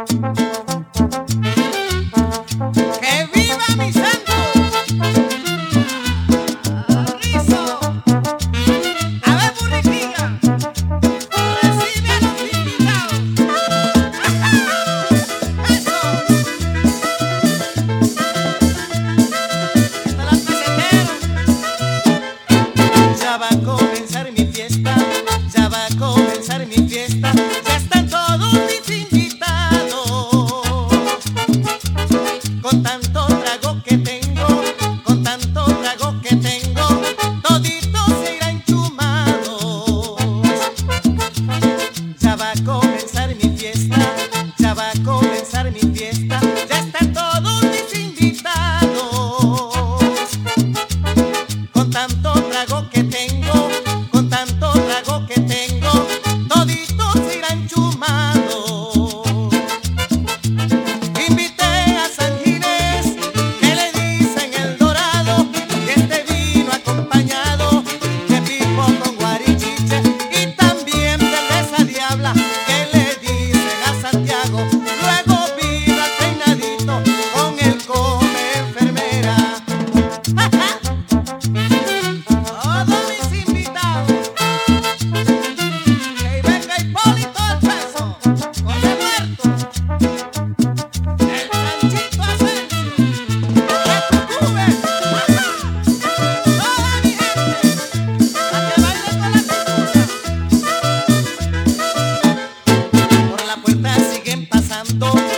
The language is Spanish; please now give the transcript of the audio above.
¡Que viva mi santo! ¡Rizo! A ver, burriquilla, recibe a los invitados. ¡Eso! ¡Hasta las peseteros! Ya va a comenzar mi fiesta, ya va a comenzar mi fiesta. Ya están todos mis invitados. Con tanto trago que tengo, con tanto trago que tengo, toditos se irán chumados. Ya va a comenzar mi fiesta, ya va a comenzar mi fiesta. Ya están todos mis invitados. Con tanto trago que tengo, con tanto trago que tengo, toditos se irán chumados. Invité a San Ginés, que le dicen el dorado, y este vino acompañado de pipo con guarichiche, y también cerveza diabla, que le dicen a Santiago. Luego vino al peinadito con el come enfermera. Todos mis invitados, que venga Hipólito el Peso, con el muerto, el Chanchito Asensio, que Cucube, toda mi gente, a que baile con la cultura. Por la puerta siguen pasando